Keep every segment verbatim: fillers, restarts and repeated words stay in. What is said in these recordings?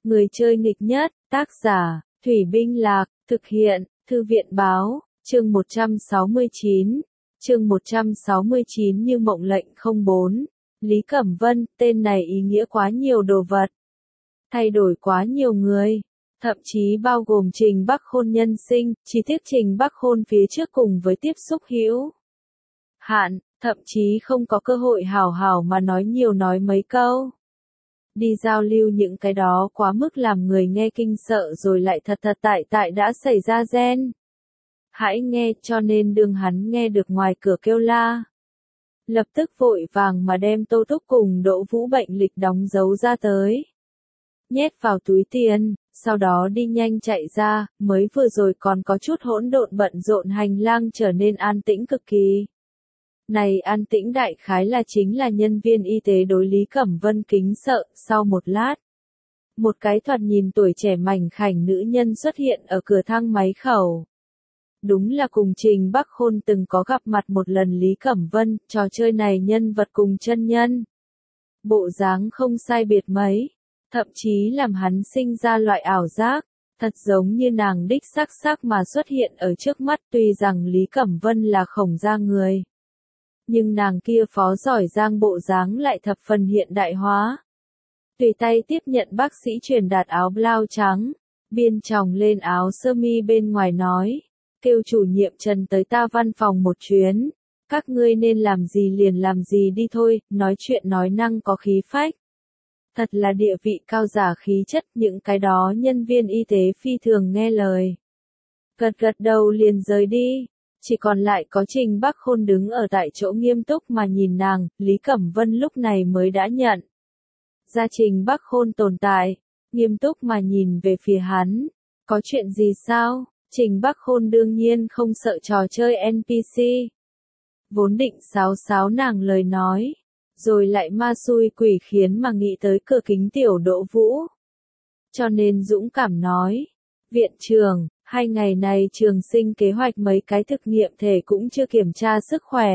Người chơi nghịch nhất, tác giả, Thủy Binh Lạc, thực hiện, Thư viện báo, chương một trăm sáu mươi chín. Chương một trăm sáu mươi chín như mộng lệnh không bốn. Lý Cẩm Vân, tên này ý nghĩa quá nhiều đồ vật. Thay đổi quá nhiều người. Thậm chí bao gồm Trình Bắc Khôn nhân sinh, chỉ tiếc Trình Bắc Khôn phía trước cùng với tiếp xúc hữu hạn, thậm chí không có cơ hội hào hào mà nói nhiều nói mấy câu. Đi giao lưu những cái đó quá mức làm người nghe kinh sợ rồi lại thật thật tại tại đã xảy ra gen. Hãy nghe, cho nên đương hắn nghe được ngoài cửa kêu la. Lập tức vội vàng mà đem Tô Túc cùng Đỗ Vũ bệnh lịch đóng dấu ra tới. Nhét vào túi tiền, sau đó đi nhanh chạy ra, mới vừa rồi còn có chút hỗn độn bận rộn hành lang trở nên an tĩnh cực kỳ. Này an tĩnh đại khái là chính là nhân viên y tế đối Lý Cẩm Vân kính sợ, sau một lát. Một cái thoạt nhìn tuổi trẻ mảnh khảnh nữ nhân xuất hiện ở cửa thang máy khẩu. Đúng là cùng Trình Bắc Khôn từng có gặp mặt một lần Lý Cẩm Vân, trò chơi này nhân vật cùng chân nhân. Bộ dáng không sai biệt mấy, thậm chí làm hắn sinh ra loại ảo giác, thật giống như nàng đích xác xác mà xuất hiện ở trước mắt, tuy rằng Lý Cẩm Vân là khổng gia người. Nhưng nàng kia phó giỏi giang bộ dáng lại thập phần hiện đại hóa. Tùy tay tiếp nhận bác sĩ truyền đạt áo blau trắng, biên chồng lên áo sơ mi bên ngoài nói, kêu chủ nhiệm Trần tới ta văn phòng một chuyến, các ngươi nên làm gì liền làm gì đi thôi, nói chuyện nói năng có khí phách. Thật là địa vị cao giả khí chất, những cái đó nhân viên y tế phi thường nghe lời. Gật gật đầu liền rời đi. Chỉ còn lại có Trình Bắc Khôn đứng ở tại chỗ nghiêm túc mà nhìn nàng, Lý Cẩm Vân lúc này mới đã nhận ra Trình Bắc Khôn tồn tại, nghiêm túc mà nhìn về phía hắn. Có chuyện gì sao? Trình Bắc Khôn đương nhiên không sợ trò chơi en pê xê. Vốn định sáo sáo nàng lời nói, rồi lại ma xui quỷ khiến mà nghĩ tới cửa kính tiểu Đỗ Vũ. Cho nên dũng cảm nói, viện trưởng, hai ngày này trường sinh kế hoạch mấy cái thực nghiệm thể cũng chưa kiểm tra sức khỏe.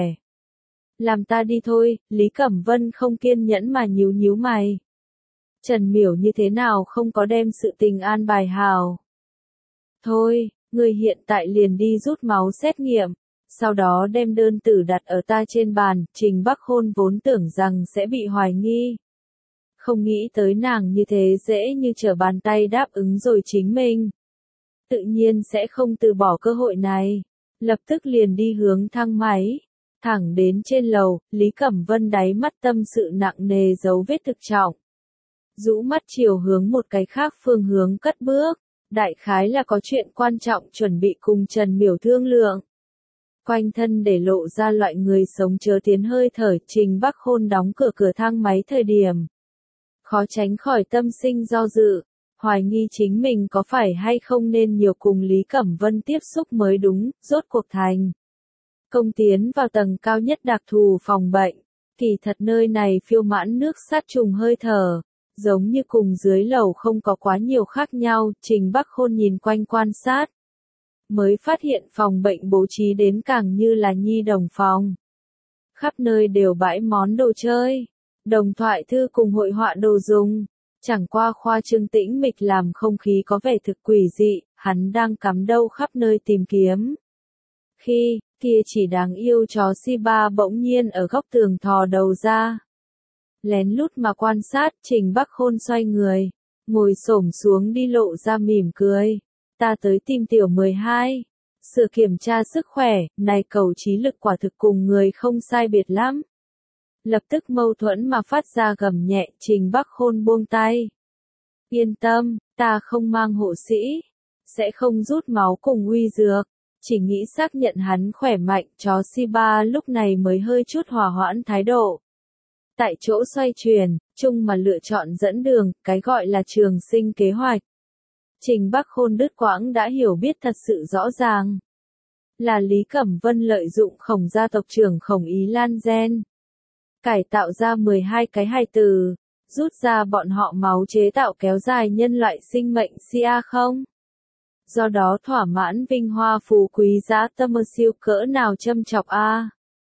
Làm ta đi thôi, Lý Cẩm Vân không kiên nhẫn mà nhíu nhíu mày. Trần Miểu như thế nào không có đem sự tình an bài hào. Thôi, người hiện tại liền đi rút máu xét nghiệm, sau đó đem đơn tử đặt ở ta trên bàn, Trình Bắc Khôn vốn tưởng rằng sẽ bị hoài nghi. Không nghĩ tới nàng như thế dễ như trở bàn tay đáp ứng rồi chính mình. Tự nhiên sẽ không từ bỏ cơ hội này. Lập tức liền đi hướng thang máy. Thẳng đến trên lầu, Lý Cẩm Vân đáy mắt tâm sự nặng nề dấu vết thực trọng. Rũ mắt chiều hướng một cái khác phương hướng cất bước. Đại khái là có chuyện quan trọng chuẩn bị cùng Trần Miểu thương lượng. Quanh thân để lộ ra loại người sống chớ tiến hơi thở, Trình Bắc Khôn đóng cửa cửa thang máy thời điểm. Khó tránh khỏi tâm sinh do dự. Hoài nghi chính mình có phải hay không nên nhiều cùng Lý Cẩm Vân tiếp xúc mới đúng, rốt cuộc thành. Công tiến vào tầng cao nhất đặc thù phòng bệnh, kỳ thật nơi này phiêu mãn nước sát trùng hơi thở, giống như cùng dưới lầu không có quá nhiều khác nhau, Trình Bắc Khôn nhìn quanh quan sát. Mới phát hiện phòng bệnh bố trí đến càng như là nhi đồng phòng. Khắp nơi đều bãi món đồ chơi, đồng thoại thư cùng hội họa đồ dùng. Chẳng qua khoa trương tĩnh mịch làm không khí có vẻ thực quỷ dị, hắn đang cắm đầu khắp nơi tìm kiếm. Khi, kia chỉ đáng yêu chó Shiba bỗng nhiên ở góc tường thò đầu ra. Lén lút mà quan sát, Trình Bắc Khôn xoay người, ngồi xổm xuống đi lộ ra mỉm cười. Ta tới tìm tiểu mười hai. Sự kiểm tra sức khỏe, này cầu trí lực quả thực cùng người không sai biệt lắm. Lập tức mâu thuẫn mà phát ra gầm nhẹ, Trình Bắc Khôn buông tay. Yên tâm, ta không mang hộ sĩ, sẽ không rút máu cùng uy dược, chỉ nghĩ xác nhận hắn khỏe mạnh, chó Shiba lúc này mới hơi chút hòa hoãn thái độ. Tại chỗ xoay chuyển, chung mà lựa chọn dẫn đường, cái gọi là trường sinh kế hoạch. Trình Bắc Khôn đứt quãng đã hiểu biết thật sự rõ ràng. Là Lý Cẩm Vân lợi dụng khổng gia tộc trưởng Khổng Ý Lan gen. Cải tạo ra mười hai cái hài tử, rút ra bọn họ máu chế tạo kéo dài nhân loại sinh mệnh si a không? Do đó thỏa mãn vinh hoa phú quý giá tâm siêu cỡ nào châm chọc a.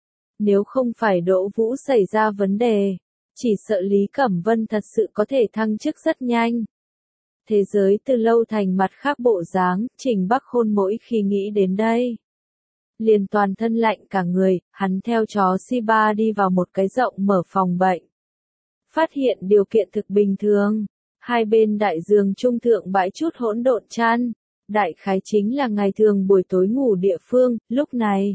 Nếu không phải Đỗ Vũ xảy ra vấn đề, chỉ sợ Lý Cẩm Vân thật sự có thể thăng chức rất nhanh. Thế giới từ lâu thành mặt khác bộ dáng, Trình Bắc Khôn mỗi khi nghĩ đến đây. Liền toàn thân lạnh cả người, hắn theo chó Shiba đi vào một cái rộng mở phòng bệnh. Phát hiện điều kiện thực bình thường. Hai bên đại giường trung thượng bãi chút hỗn độn chăn. Đại khái chính là ngày thường buổi tối ngủ địa phương, lúc này.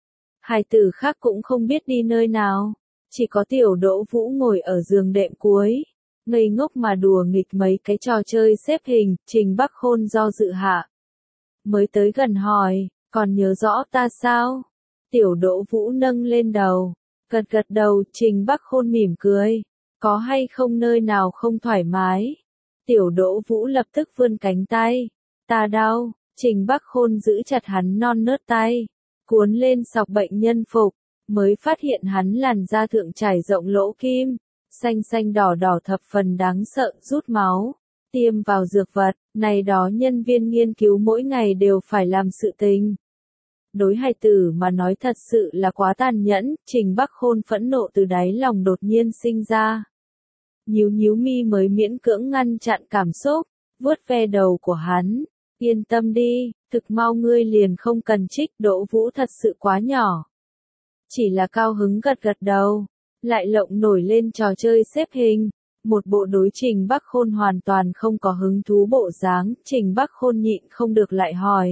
Hai tử khác cũng không biết đi nơi nào. Chỉ có tiểu Đỗ Vũ ngồi ở giường đệm cuối. Ngây ngốc mà đùa nghịch mấy cái trò chơi xếp hình, Trình Bắc Khôn do dự hạ. Mới tới gần hỏi, còn nhớ rõ ta sao? Tiểu Đỗ Vũ nâng lên đầu. Gật gật đầu, Trình Bắc Khôn mỉm cười. Có hay không nơi nào không thoải mái? Tiểu Đỗ Vũ lập tức vươn cánh tay. Ta đau, Trình Bắc Khôn giữ chặt hắn non nớt tay. Cuốn lên sọc bệnh nhân phục, mới phát hiện hắn làn da thượng trải rộng lỗ kim. Xanh xanh đỏ đỏ thập phần đáng sợ, rút máu. Tiêm vào dược vật, này đó nhân viên nghiên cứu mỗi ngày đều phải làm sự tình. Đối hài tử mà nói thật sự là quá tàn nhẫn, Trình Bắc Khôn phẫn nộ từ đáy lòng đột nhiên sinh ra. Nhíu nhíu mi mới miễn cưỡng ngăn chặn cảm xúc, vuốt ve đầu của hắn. Yên tâm đi, thực mau ngươi liền không cần trích, Đỗ Vũ thật sự quá nhỏ. Chỉ là cao hứng gật gật đầu, lại lộng nổi lên trò chơi xếp hình. Một bộ đối Trình Bắc Khôn hoàn toàn không có hứng thú bộ dáng, Trình Bắc Khôn nhịn không được lại hỏi.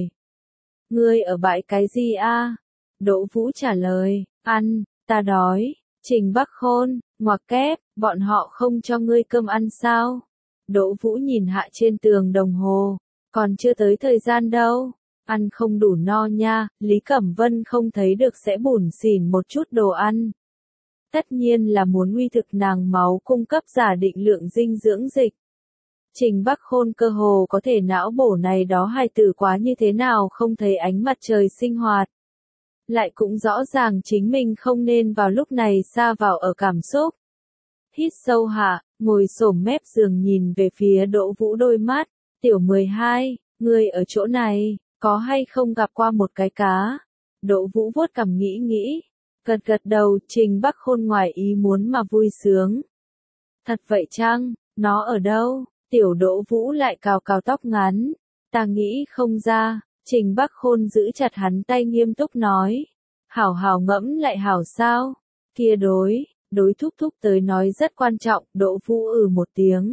Ngươi ở bãi cái gì a? Đỗ Vũ trả lời, ăn, ta đói. Trình Bắc Khôn, ngoặc kép, bọn họ không cho ngươi cơm ăn sao? Đỗ Vũ nhìn hạ trên tường đồng hồ, còn chưa tới thời gian đâu. Ăn không đủ no nha, Lý Cẩm Vân không thấy được sẽ bủn xỉn một chút đồ ăn. Tất nhiên là muốn uy thực nàng máu cung cấp giả định lượng dinh dưỡng dịch. Trình Bắc Khôn cơ hồ có thể não bổ này đó hài tử quá như thế nào không thấy ánh mặt trời sinh hoạt. Lại cũng rõ ràng chính mình không nên vào lúc này sa vào ở cảm xúc. Hít sâu hạ, ngồi xổm mép giường nhìn về phía Đỗ Vũ đôi mắt. Tiểu mười hai, ngươi ở chỗ này, có hay không gặp qua một cái cá? Đỗ Vũ vuốt cằm nghĩ nghĩ. Gật gật đầu, Trình Bắc Khôn ngoài ý muốn mà vui sướng. Thật vậy chăng, nó ở đâu? Tiểu Đỗ Vũ lại cào cào tóc ngắn. Ta nghĩ không ra, Trình Bắc Khôn giữ chặt hắn tay nghiêm túc nói. Hảo hảo ngẫm lại hảo sao? Kia đối, đối thúc thúc tới nói rất quan trọng, Đỗ Vũ ừ một tiếng.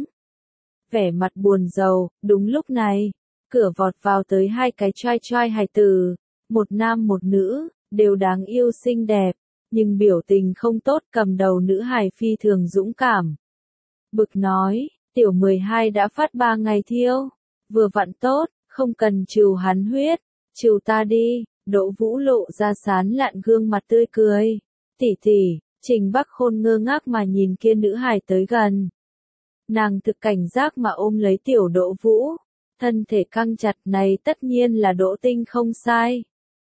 Vẻ mặt buồn rầu, đúng lúc này, cửa vọt vào tới hai cái trai trai hài tử, một nam một nữ, đều đáng yêu xinh đẹp, nhưng biểu tình không tốt, cầm đầu nữ hài phi thường dũng cảm. Bực nói, tiểu mười hai đã phát ba ngày thiêu, vừa vặn tốt, không cần trừ hắn huyết, trừ ta đi. Đỗ Vũ lộ ra sán lạn gương mặt tươi cười. Tỷ tỷ, Trình Bắc Khôn ngơ ngác mà nhìn kia nữ hài tới gần. Nàng thực cảnh giác mà ôm lấy tiểu Đỗ Vũ, thân thể căng chặt, này tất nhiên là Đỗ Tinh không sai.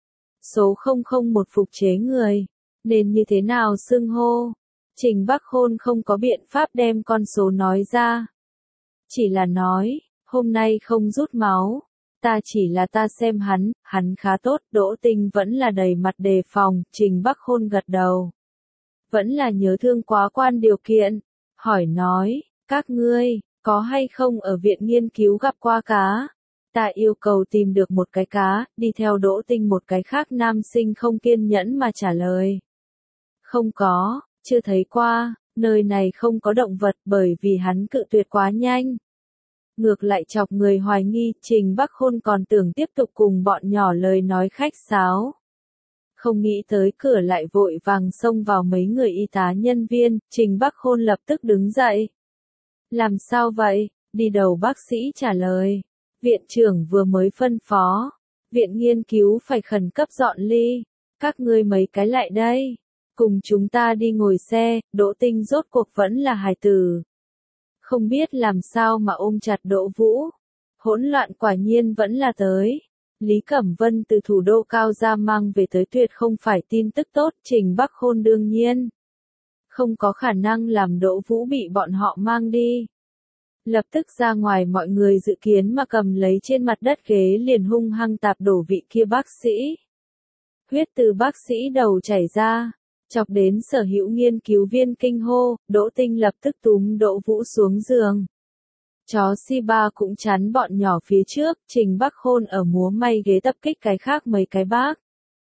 Số không không một phục chế người, nên như thế nào xưng hô? Trình Bắc Khôn không có biện pháp đem con số nói ra. Chỉ là nói, hôm nay không rút máu. Ta chỉ là ta xem hắn, hắn khá tốt, Đỗ Tinh vẫn là đầy mặt đề phòng, Trình Bắc Khôn gật đầu. Vẫn là nhớ thương quá quan điều kiện, hỏi nói, các ngươi, có hay không ở viện nghiên cứu gặp qua cá? Ta yêu cầu tìm được một cái cá, đi theo Đỗ Tinh một cái khác nam sinh không kiên nhẫn mà trả lời. Không có, chưa thấy qua, nơi này không có động vật bởi vì hắn cự tuyệt quá nhanh. Ngược lại chọc người hoài nghi, Trình Bắc Khôn còn tưởng tiếp tục cùng bọn nhỏ lời nói khách sáo. Không nghĩ tới cửa lại vội vàng xông vào mấy người y tá nhân viên, Trình Bắc Khôn lập tức đứng dậy. Làm sao vậy? Đi đầu bác sĩ trả lời. Viện trưởng vừa mới phân phó. Viện nghiên cứu phải khẩn cấp dọn ly. Các ngươi mấy cái lại đây. Cùng chúng ta đi ngồi xe, Đỗ Tinh rốt cuộc vẫn là hài tử. Không biết làm sao mà ôm chặt Đỗ Vũ. Hỗn loạn quả nhiên vẫn là tới. Lý Cẩm Vân từ thủ đô cao ra mang về tới tuyệt không phải tin tức tốt, Trình Bắc Khôn đương nhiên không có khả năng làm Đỗ Vũ bị bọn họ mang đi. Lập tức ra ngoài mọi người dự kiến mà cầm lấy trên mặt đất ghế liền hung hăng tạp đổ vị kia bác sĩ. Huyết từ bác sĩ đầu chảy ra, chọc đến sở hữu nghiên cứu viên kinh hô, Đỗ Tinh lập tức túm Đỗ Vũ xuống giường. Chó Shiba cũng chắn bọn nhỏ phía trước, Trình Bắc Khôn ở múa may ghế tập kích cái khác mấy cái bác.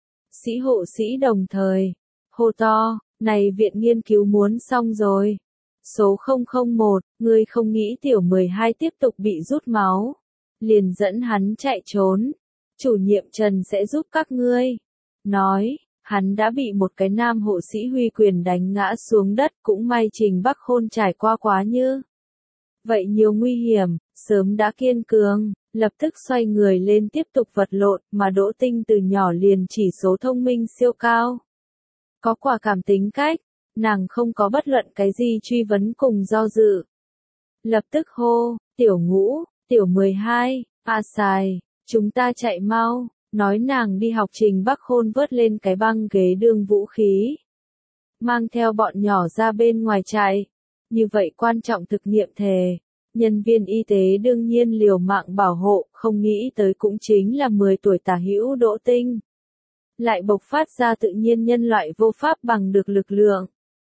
Sĩ hộ sĩ đồng thời, hô to, này viện nghiên cứu muốn xong rồi. Số không không một, ngươi không nghĩ tiểu mười hai tiếp tục bị rút máu. Liền dẫn hắn chạy trốn. Chủ nhiệm Trần sẽ giúp các ngươi. Nói, hắn đã bị một cái nam hộ sĩ huy quyền đánh ngã xuống đất, cũng may Trình Bắc Khôn trải qua quá như vậy nhiều nguy hiểm, sớm đã kiên cường, lập tức xoay người lên tiếp tục vật lộn, mà Đỗ Tinh từ nhỏ liền chỉ số thông minh siêu cao. Có quả cảm tính cách, nàng không có bất luận cái gì truy vấn cùng do dự. Lập tức hô, tiểu ngũ, tiểu mười hai, a xài, chúng ta chạy mau, nói nàng đi học. Trình Bắc Khôn vớt lên cái băng ghế đương vũ khí. Mang theo bọn nhỏ ra bên ngoài chạy. Như vậy quan trọng thực nghiệm thề. Nhân viên y tế đương nhiên liều mạng bảo hộ, không nghĩ tới cũng chính là mười tuổi tả hữu Đỗ Tinh. Lại bộc phát ra tự nhiên nhân loại vô pháp bằng được lực lượng.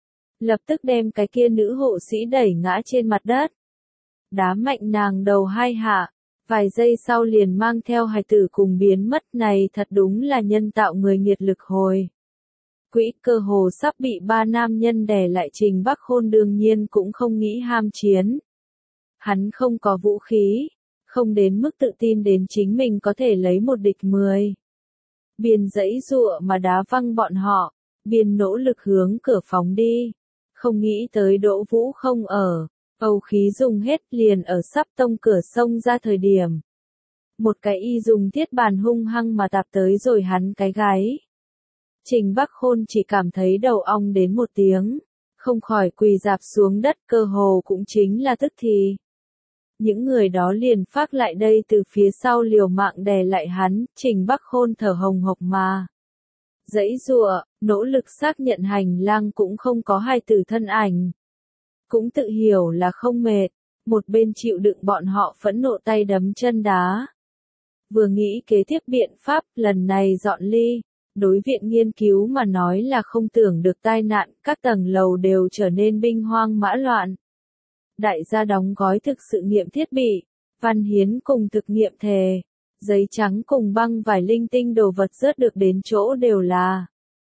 Lập tức đem cái kia nữ hộ sĩ đẩy ngã trên mặt đất. Đá mạnh nàng đầu hai hạ, vài giây sau liền mang theo hài tử cùng biến mất. Này thật đúng là nhân tạo người nghiệt lực hồi. Quỹ cơ hồ sắp bị ba nam nhân đè lại. Trình Bắc Khôn đương nhiên cũng không nghĩ ham chiến. Hắn không có vũ khí, không đến mức tự tin đến chính mình có thể lấy một địch mười. Biên dãy dụa mà đá văng bọn họ, biên nỗ lực hướng cửa phóng đi. Không nghĩ tới Đỗ Vũ không ở, âu khí dùng hết liền ở sắp tông cửa sông ra thời điểm. Một cái y dùng thiết bàn hung hăng mà tạp tới rồi hắn cái gáy. Trình Bắc Khôn chỉ cảm thấy đầu ong đến một tiếng, không khỏi quỳ rạp xuống đất, cơ hồ cũng chính là tức thì. Những người đó liền phác lại đây từ phía sau liều mạng đè lại hắn. Trình Bắc Khôn thở hồng hộc mà dãy giụa, nỗ lực xác nhận hành lang cũng không có hai tử thân ảnh. Cũng tự hiểu là không mệt, một bên chịu đựng bọn họ phẫn nộ tay đấm chân đá. Vừa nghĩ kế tiếp biện pháp, lần này dọn ly. Đối viện nghiên cứu mà nói là không tưởng được tai nạn, các tầng lầu đều trở nên binh hoang mã loạn. Đại gia đóng gói thực sự nghiệm thiết bị, văn hiến cùng thực nghiệm thề, giấy trắng cùng băng vải linh tinh đồ vật rớt được đến chỗ đều là.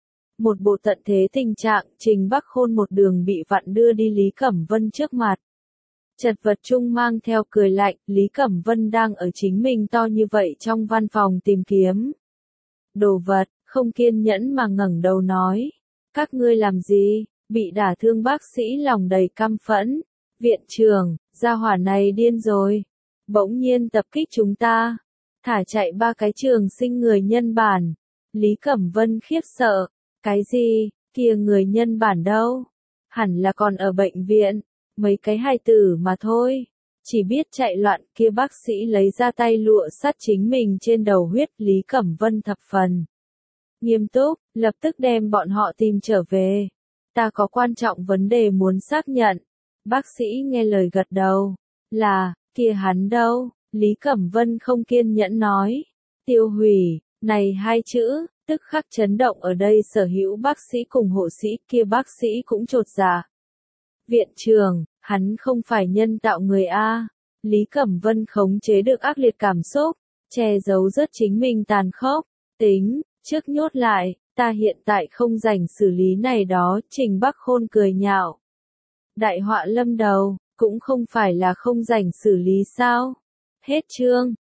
Một bộ tận thế tình trạng. Trình Bắc Khôn một đường bị vặn đưa đi Lý Cẩm Vân trước mặt. Chật vật chung mang theo cười lạnh, Lý Cẩm Vân đang ở chính mình to như vậy trong văn phòng tìm kiếm đồ vật, không kiên nhẫn mà ngẩng đầu nói. Các ngươi làm gì? Bị đả thương bác sĩ lòng đầy căm phẫn. Viện trưởng, gia hỏa này điên rồi. Bỗng nhiên tập kích chúng ta. Thả chạy ba cái trường sinh người nhân bản. Lý Cẩm Vân khiếp sợ. Cái gì? Kia người nhân bản đâu? Hẳn là còn ở bệnh viện. Mấy cái hài tử mà thôi. Chỉ biết chạy loạn. Kia bác sĩ lấy ra tay lụa sắt chính mình trên đầu huyết. Lý Cẩm Vân thập phần nghiêm túc, lập tức đem bọn họ tìm trở về. Ta có quan trọng vấn đề muốn xác nhận. Bác sĩ nghe lời gật đầu. Là, kia hắn đâu? Lý Cẩm Vân không kiên nhẫn nói. Tiêu hủy, này hai chữ, tức khắc chấn động ở đây sở hữu bác sĩ cùng hộ sĩ. Kia bác sĩ cũng chột dạ. Viện trưởng, hắn không phải nhân tạo người A. Lý Cẩm Vân khống chế được ác liệt cảm xúc, che giấu rất chính mình tàn khốc. Tính, trước nhốt lại, ta hiện tại không rảnh xử lý này đó. Trình Bắc Khôn cười nhạo. Đại họa lâm đầu, cũng không phải là không rảnh xử lý sao. Hết chương.